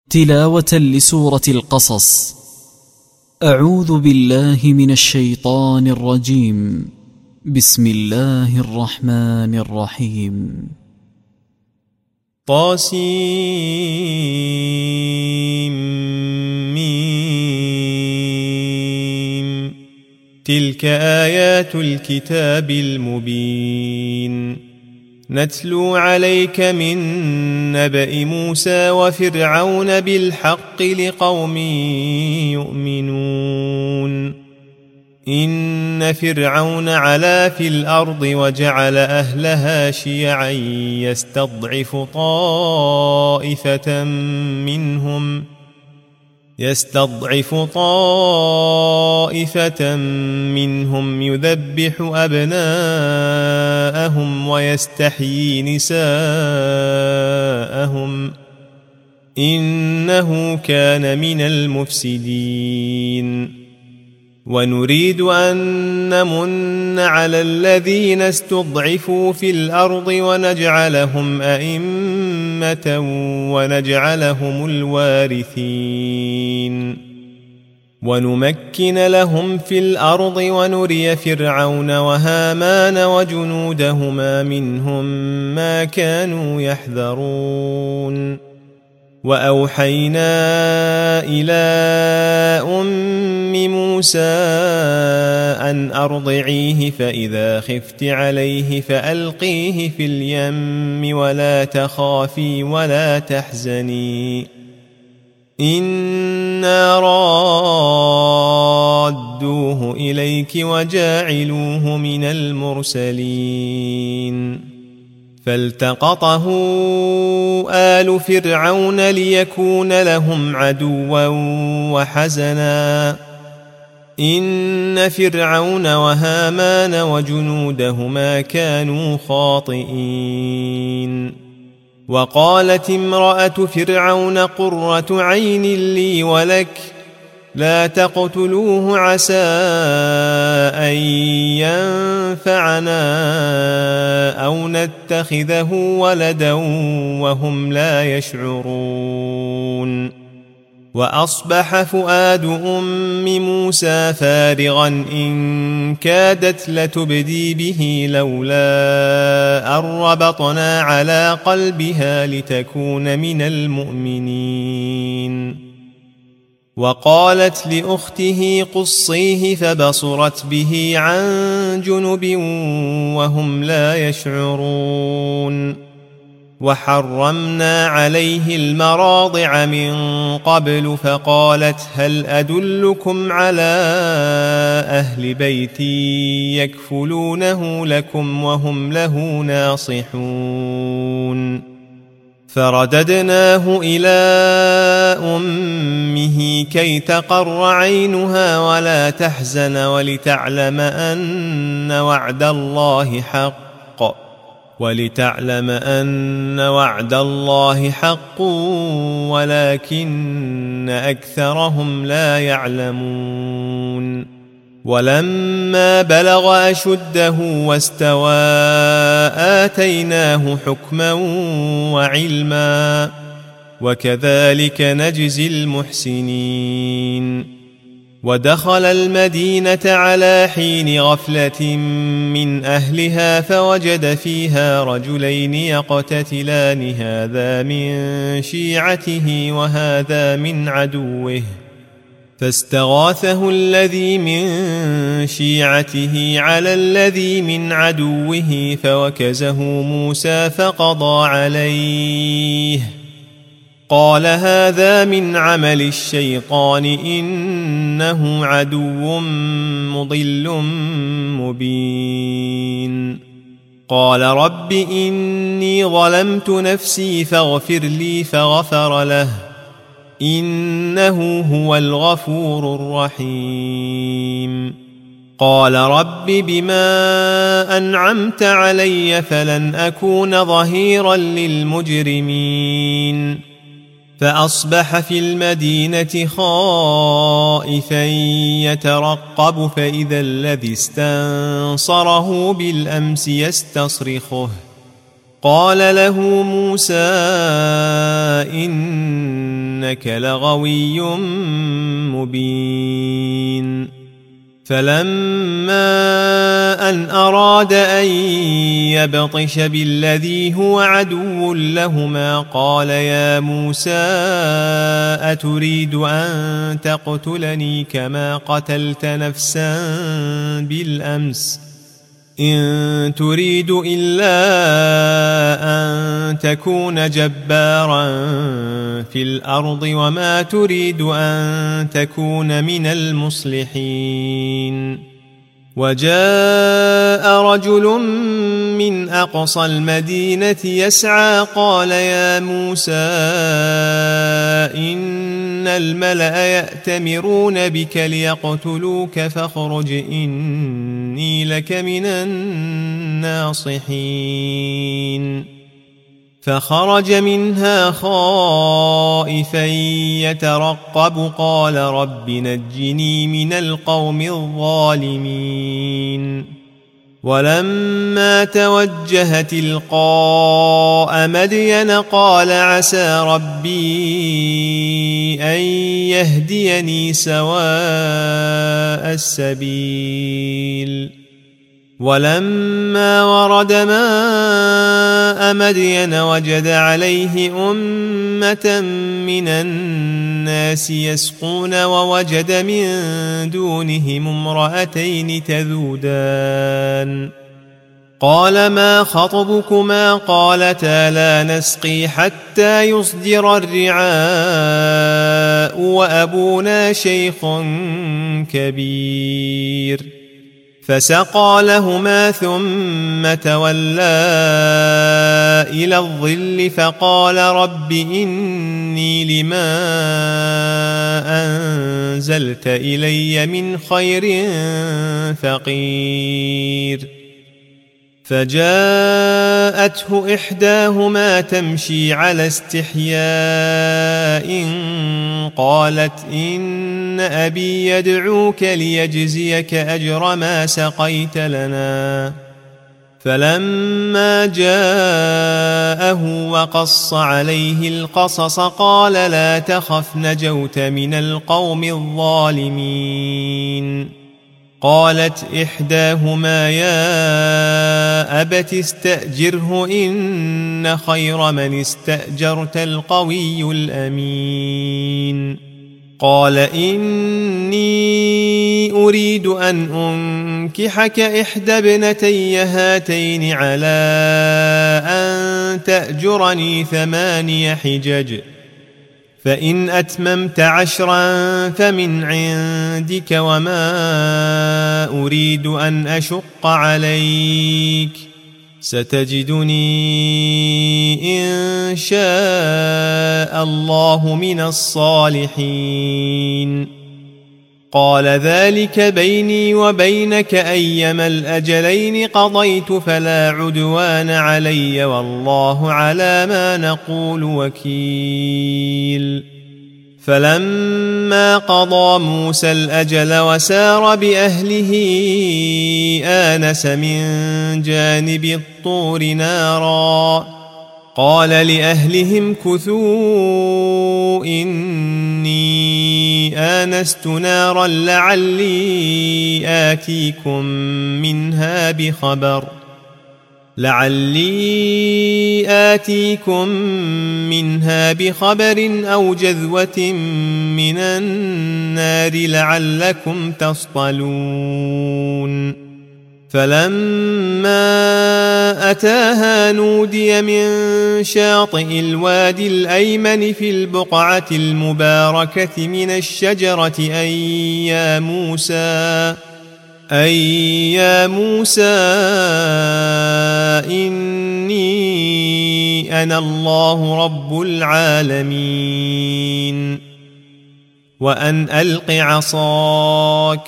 تلاوة لسورة القصص. أعوذ بالله من الشيطان الرجيم. بسم الله الرحمن الرحيم. طاسيم. تلك آيات الكتاب المبين. نتلو عليك من نبأ موسى وفرعون بالحق لقوم يؤمنون. إن فرعون علا في الأرض وجعل أهلها شيعا يستضعف طائفة منهم يذبح أبناءهم ويستحيي نساءهم إنه كان من المفسدين. ونريد أن نمن على الذين استضعفوا في الأرض ونجعلهم أئمة ونجعلهم الوارثين. ونمكن لهم في الأرض ونري فرعون وهامان وجنودهما منهم ما كانوا يحذرون. وأوحينا إلى أم موسى أن أرضعيه فإذا خفت عليه فألقيه في اليم ولا تخافي ولا تحزني إنا رادوه إليك وجاعلوه من المرسلين. فالتقطه آل فرعون ليكون لهم عدوا وحزنا إن فرعون وهامان وجنودهما كانوا خاطئين. وقالت امرأة فرعون قرة عين لي ولك لا تقتلوه عسى أن ينفعنا أو نتخذه ولدا وهم لا يشعرون. وأصبح فؤاد أم موسى فارغا إن كادت لتبدي به لولا أن ربطنا على قلبها لتكون من المؤمنين. وقالت لأخته قصيه فبصرت به عن جنب وهم لا يشعرون. وحرمنا عليه المراضع من قبل فقالت هل أدلكم على أهل بيت يكفلونه لكم وهم له ناصحون. فرددناه إلى أمه كي تقر عينها ولا تحزن ولتعلم أن وعد الله حق ولكن أكثرهم لا يعلمون. ولما بلغ أشده واستوى آتيناه حكما وعلما وكذلك نجزي المحسنين. ودخل المدينة على حين غفلة من أهلها فوجد فيها رجلين يقتتلان هذا من شيعته وهذا من عدوه فاستغاثه الذي من شيعته على الذي من عدوه فوكزه موسى فقضى عليه قال هذا من عمل الشيطان إنه عدو مضل مبين. قال رب إني ظلمت نفسي فاغفر لي فغفر له إنه هو الغفور الرحيم. قال رب بما أنعمت علي فلن أكون ظهيرا للمجرمين. فأصبح في المدينة خائفا يترقب فإذا الذي استنصره بالأمس يستصرخه. قال له موسى إن إنك لغوي مبين فلما أن أراد أن يبطش بالذي هو عدو لهما قال يا موسى أتريد أن تقتلني كما قتلت نفسا بالأمس إن تريد إلا أن تكون جبارا في الأرض وما تريد أن تكون من المصلحين وجاء رجل من أقصى المدينة يسعى قال يا موسى إن الملأ يأتمرون بك ليقتلوك فاخرج إني لك من الناصحين فخرج منها خائفا يترقب قال رب نجني من القوم الظالمين ولما توجه تلقاء مدين قال عسى ربي أن يهديني سواء السبيل ولما ورد ماء مدين وجد عليه أمة من الناس يسقون ووجد من دونهم امرأتين تذودان قال ما خطبكما قالتا لا نسقي حتى يصدر الرعاء وأبونا شيخ كبير فسقى لهما ثم تولى إلى الظل فقال رب إني لما أنزلت إلي من خير فقير فجاءته إحداهما تمشي على استحياء قالت إن أبي يدعوك ليجزيك أجر ما سقيت لنا فلما جاءه وقص عليه القصص قال لا تخف نجوت من القوم الظالمين قالت إحداهما يا أبت استأجره إن خير من استأجرت القوي الأمين قال إني أريد أن أنكحك إحدى ابنتي هاتين على أن تأجرني 8 حجج فإن أتممت 10 فمن عندك وما أريد أن أشق عليك ستجدني إن شاء الله من الصالحين قال ذلك بيني وبينك أيما الأجلين قضيت فلا عدوان علي والله على ما نقول وكيل فلما قضى موسى الأجل وسار بأهله آنس من جانب الطور نارا قال لأهلهم كثوا إني آنست نارا لعلي آتيكم منها بخبر أو جذوة من النار لعلكم تصطلون فلما أتاها نودي من شاطئ الوادي الأيمن في البقعة المباركة من الشجرة أي يا موسى إني أنا الله رب العالمين وأن ألق عصاك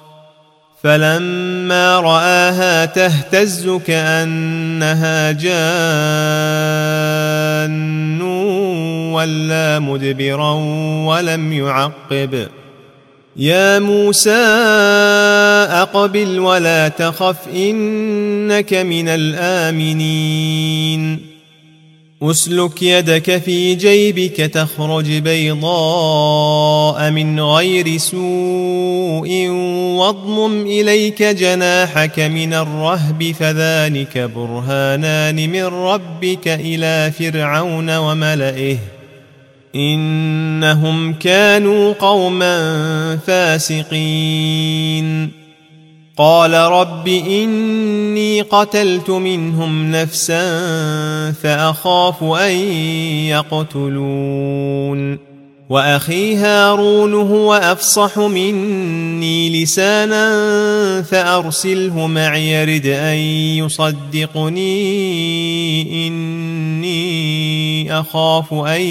فلما رآها تهتز كأنها جان ولا مدبرا ولم يعقب يا موسى أقبل ولا تخف إنك من الآمنين أسلك يدك في جيبك تخرج بيضاء من غير سوء واضمم إليك جناحك من الرهب فذلك برهانان من ربك إلى فرعون وملئه إنهم كانوا قوما فاسقين قال رب إني قتلت منهم نفسا فأخاف أن يقتلون وأخي هارون هو أفصح مني لسانا فأرسله معي يرد أن يصدقني إني أخاف أن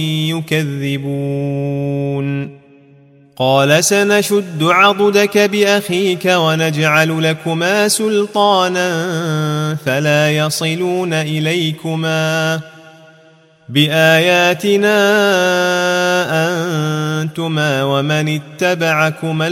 يكذبون قال سنشد عضدك بأخيك ونجعل لكما سلطانا فلا يصلون إليكما بآياتنا أنتما ومن اتبعكما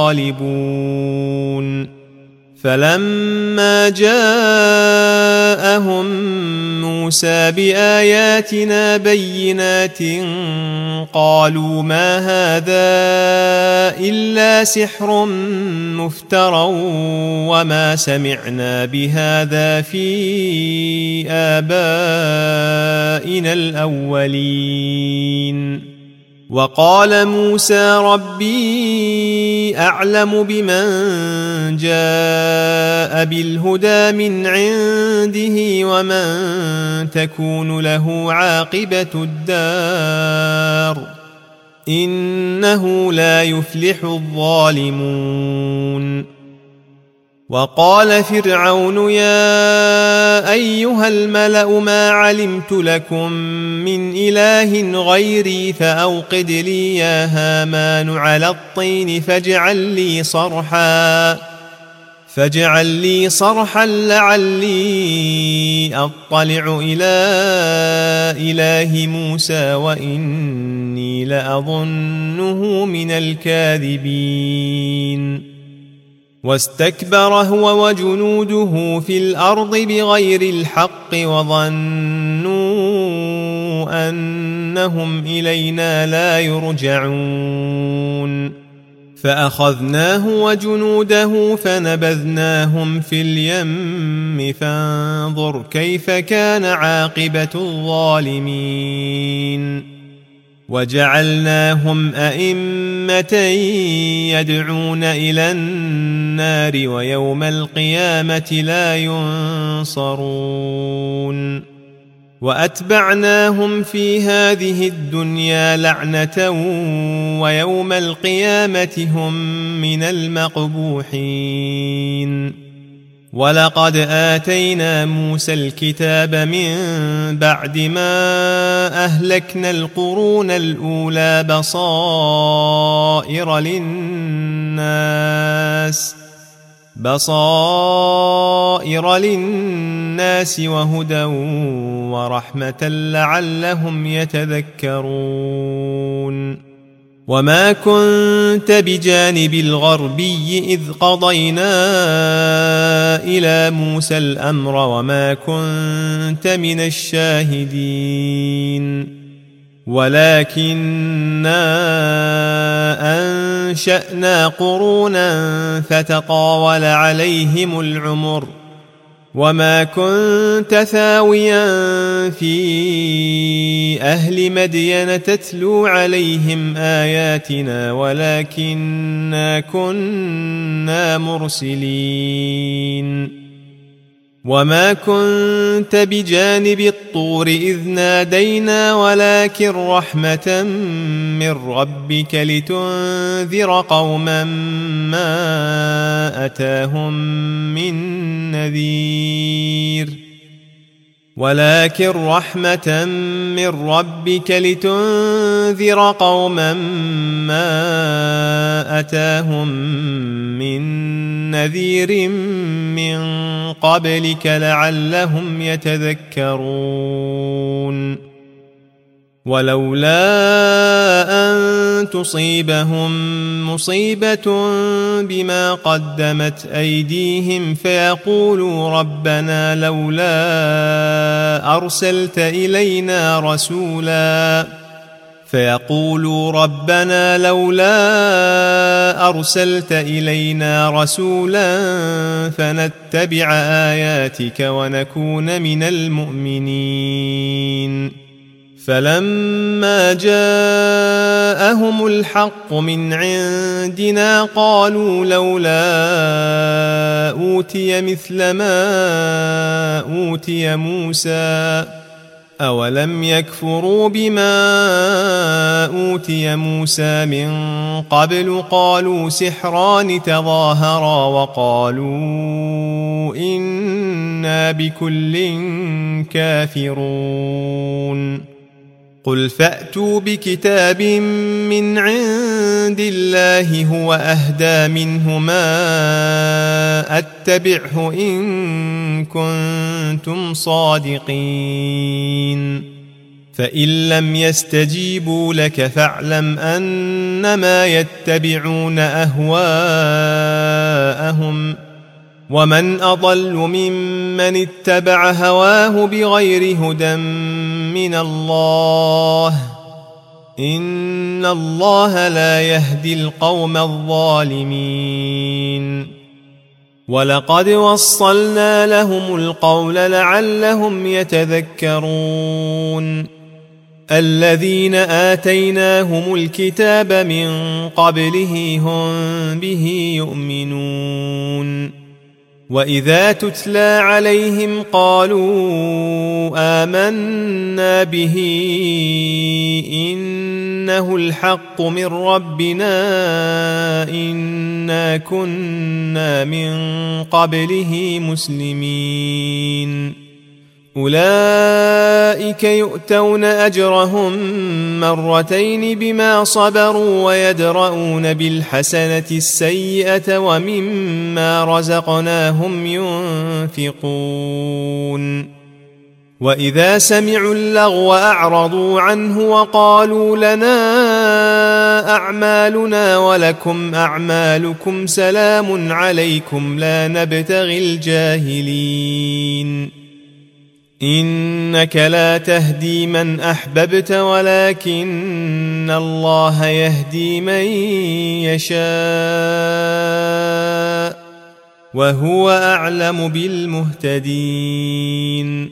الغالبون فلما جاءهم موسى بآياتنا بينات قالوا ما هذا إلا سحر مفترى وما سمعنا بهذا في آبائنا الأولين وقال موسى ربي أعلم بمن جاء بالهدى من عنده ومن تكون له عاقبة الدار إنه لا يفلح الظالمون وقال فرعون يا أيها الملأ ما علمت لكم من إله غيري فأوقد لي يا هامان على الطين فاجعل لي صرحا لعلي أطلع إلى إله موسى وإني لأظنه من الكاذبين واستكبر هو وجنوده في الأرض بغير الحق وظنوا أنهم إلينا لا يرجعون فأخذناه وجنوده فنبذناهم في اليم فانظر كيف كان عاقبة الظالمين وجعلناهم أئمة يدعون إلى النار ويوم القيامة لا ينصرون وأتبعناهم في هذه الدنيا لعنة ويوم القيامة هم من المقبوحين ولقد آتينا موسى الكتاب من بعد ما أهلكنا القرون الأولى بصائر للناس وهدى ورحمة لعلهم يتذكرون وما كنت بجانب الغربي إذ قضينا إلى موسى الأمر وما كنت من الشاهدين ولكننا أنشأنا قرونا فتطاول عليهم العمر وما كنت ثاويا في أهل مدين تتلو عليهم آياتنا ولكننا كنا مرسلين وما كنت بجانب الطور إذ نادينا ولكن رحمة من ربك لتنذر قوما ما أتاهم من نذير ولكن رحمة من ربك لتنذر قوما ما أتاهم من نذير من قبلك لعلهم يتذكرون ولولا أن تصيبهم مصيبة بما قدمت أيديهم فيقولوا ربنا لولا أرسلت إلينا رسولا فنتبع آياتك ونكون من المؤمنين. فلما جاءهم الحق من عندنا قالوا لولا أوتي مثل ما أوتي موسى أولم يكفروا بما أوتي موسى من قبل قالوا سحران تظاهرا وقالوا إنا بكل كافرون. قل فأتوا بكتاب من عند الله هو أهدى منهما أتبعه إن كنتم صادقين. فإن لم يستجيبوا لك فاعلم أنما يتبعون أهواءهم ومن أضل ممن اتبع هواه بغير هدى من الله إن الله لا يهدي القوم الظالمين. ولقد وصلنا لهم القول لعلهم يتذكرون. الذين آتيناهم الكتاب من قبله هم به يؤمنون. وإذا تتلى عليهم قالوا آمنا به إنه الحق من ربنا إنا كنا من قبله مسلمين. أولئك يؤتون أجرهم مرتين بما صبروا ويدرؤون بالحسنة السيئة ومما رزقناهم ينفقون. وإذا سمعوا اللغو أعرضوا عنه وقالوا لنا أعمالنا ولكم أعمالكم سلام عليكم لا نبتغي الجاهلين. إنك لا تهدي من أحببت ولكن الله يهدي من يشاء وهو أعلم بالمهتدين.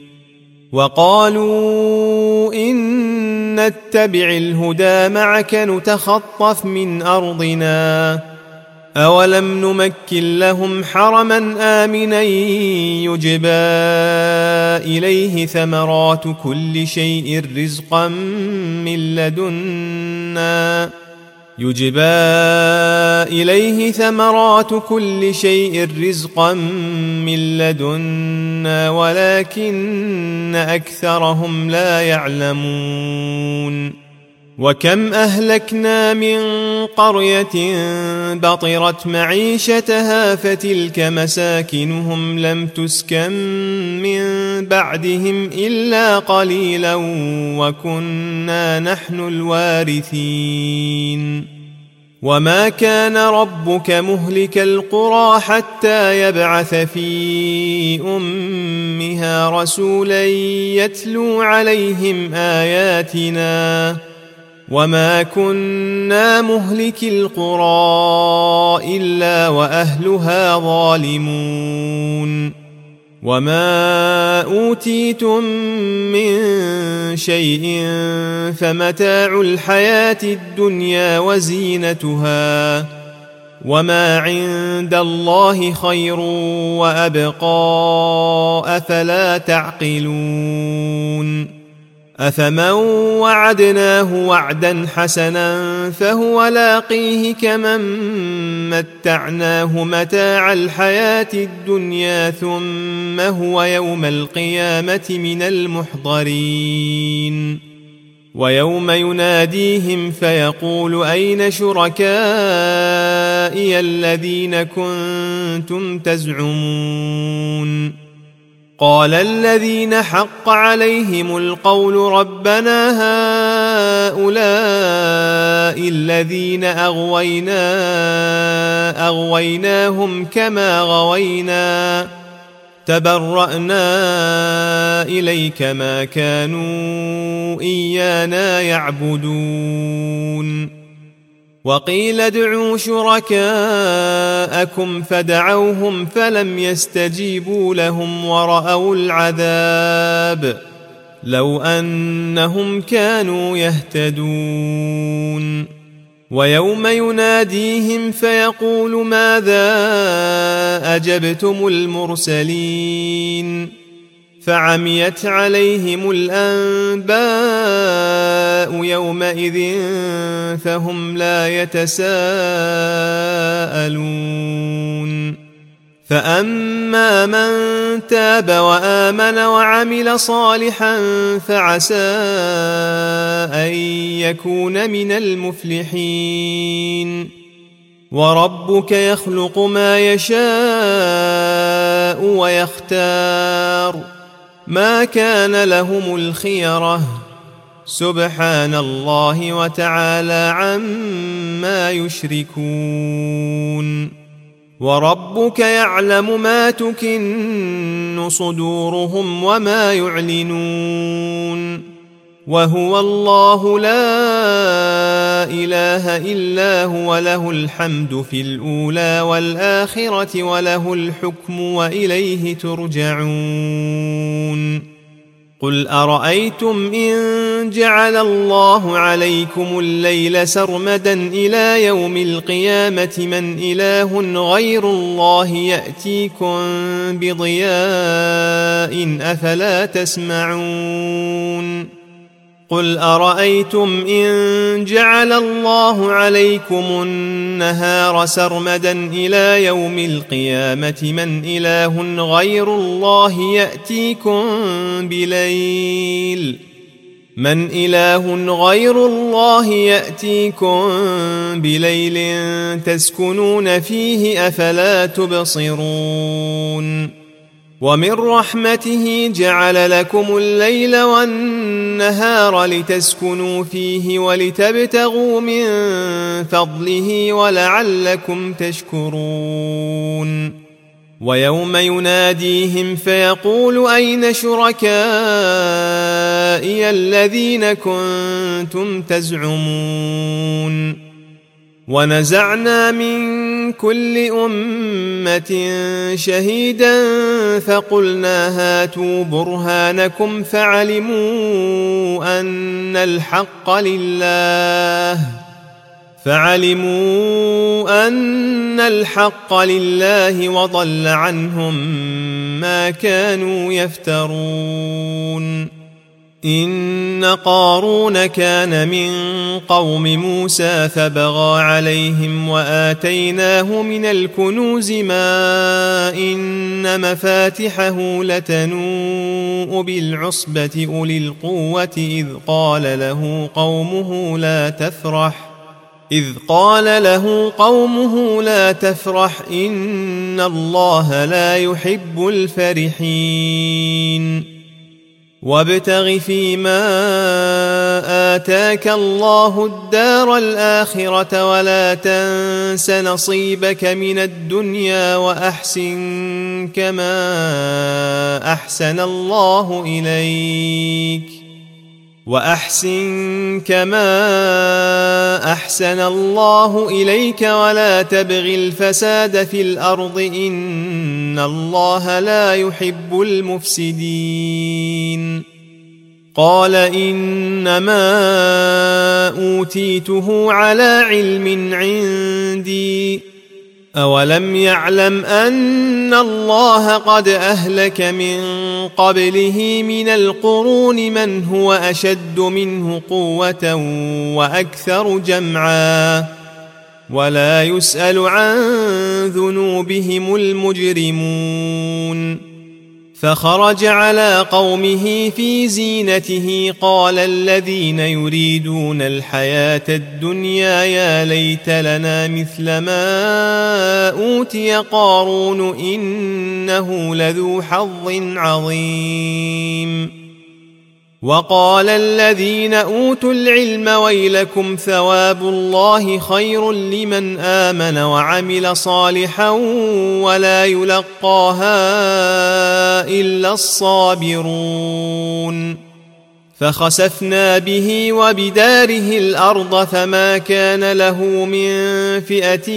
وقالوا إن نتبع الهدى معك نتخطف من أرضنا أولم نمكن لهم حرما آمنا يجبى إليه ثمرات كل شيء رزقا من لدنا ولكن أكثرهم لا يعلمون. وكم أهلكنا من قرية بطرت معيشتها فتلك مساكنهم لم تسكن من بعدهم إلا قليلا وكنا نحن الوارثين. وما كان ربك مهلك القرى حتى يبعث في أمها رسولا يتلو عليهم آياتنا وما كنا مهلك القرى إلا وأهلها ظالمون. وما أوتيتم من شيء فمتاع الحياة الدنيا وزينتها وما عند الله خير وأبقى أفلا تعقلون. أفمن وعدناه وعدا حسنا فهو لاقيه كمن متعناه متاع الحياة الدنيا ثم هو يوم القيامة من المحضرين. ويوم يناديهم فيقول أين شركائي الذين كنتم تزعمون قال الذين حق عليهم القول ربنا هؤلاء الذين أغويناهم كما غوينا تبرأنا إليك ما كانوا إيانا يعبدون وقيل ادعوا شركاءكم فدعوهم فلم يستجيبوا لهم ورأوا العذاب لو أنهم كانوا يهتدون ويوم يناديهم فيقول ماذا أجبتم المرسلين فعميت عليهم الأنباء يومئذ فهم لا يتساءلون فأما من تاب وآمن وعمل صالحا فعسى أن يكون من المفلحين وربك يخلق ما يشاء ويختار ما كان لهم الخيرة سبحان الله وتعالى عما يشركون وربك يعلم ما تكن صدورهم وما يعلنون وهو الله لا إله إلا هو له الحمد في الأولى والآخرة وله الحكم وإليه ترجعون قل أرأيتم إن جعل الله عليكم الليل سرمدا إلى يوم القيامة من إله غير الله يأتيكم بضياء أفلا تسمعون قل أرأيتم إن جعل الله عليكم النهار سرمدا إلى يوم القيامة من إله غير الله يأتيكم بليل من إله غير الله يأتيكم بليل تسكنون فيه أفلا تبصرون ومن رحمته جعل لكم الليل والنهار لتسكنوا فيه ولتبتغوا من فضله ولعلكم تشكرون ويوم يناديهم فيقول أين شركائي الذين كنتم تزعمون ونزعنا من كل أمة شهيدا فقلنا هاتوا برهانكم فعلموا أن الحق لله وضل عنهم ما كانوا يفترون إن قارون كان من قوم موسى فبغى عليهم وآتيناه من الكنوز ما إن مفاتحه لتنوء بالعصبة أولي القوة إذ قال له قومه لا تفرح إن الله لا يحب الفرحين وابتغ فيما آتاك الله الدار الآخرة ولا تنس نصيبك من الدنيا وأحسن كما أحسن الله إليك ولا تبغ الفساد في الأرض إن الله لا يحب المفسدين قال إنما أوتيته على علم عندي أولم يعلم أن الله قد أهلك من قبله من القرون من هو أشد منه قوة وأكثر جمعا ولا يسأل عن ذنوبهم المجرمون فخرج على قومه في زينته قال الذين يريدون الحياة الدنيا يا ليت لنا مثل ما أوتي قارون إنه لذو حظ عظيم وقال الذين أوتوا العلم ويلكم ثواب الله خير لمن آمن وعمل صالحا ولا يلقاها إلا الصابرون فخسفنا به وبداره الأرض فما كان له من فئة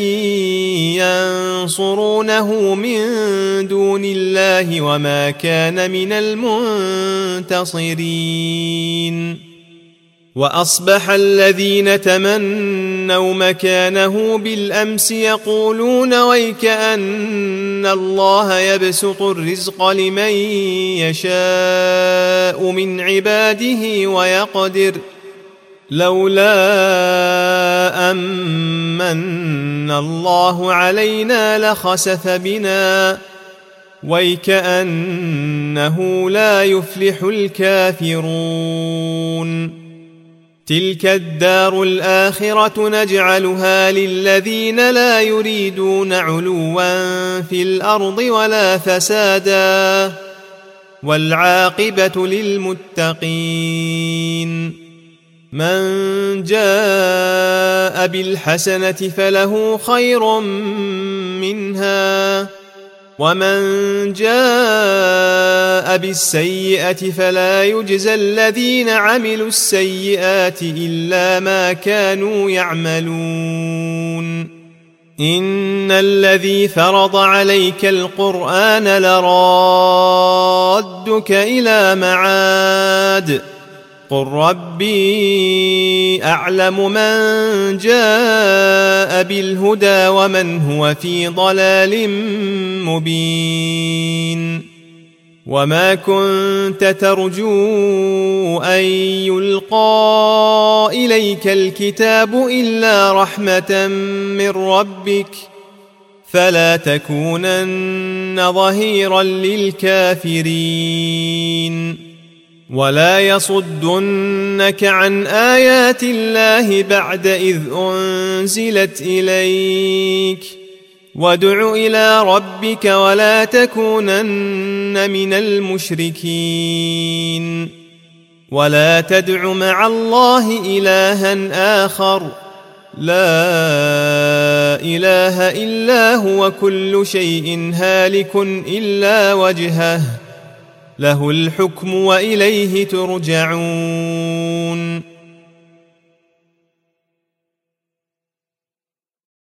ينصرونه من دون الله وما كان من المنتصرين وأصبح الذين تمنوا مكانه بالأمس يقولون ويكأن الله يبسط الرزق لمن يشاء من عباده ويقدر لولا أمن الله علينا لخسف بنا ويكأنه لا يفلح الكافرون تلك الدار الآخرة نجعلها للذين لا يريدون علوا في الأرض ولا فسادا والعاقبة للمتقين من جاء بالحسنة فله خير منها ومن جاء بالسيئة فلا يجزى الذين عملوا السيئات إلا ما كانوا يعملون إن الذي فرض عليك القرآن لرادك إلى معاد قل ربي أعلم من جاء بالهدى ومن هو في ضلال مبين وما كنت ترجو أن يلقى إليك الكتاب إلا رحمة من ربك فلا تكونن ظهيرا للكافرين ولا يصدنك عن آيات الله بعد إذ أنزلت إليك وادع إلى ربك ولا تكونن من المشركين ولا تدع مع الله إلها آخر لا إله إلا هو كل شيء هالك إلا وجهه له الحكم وإليه ترجعون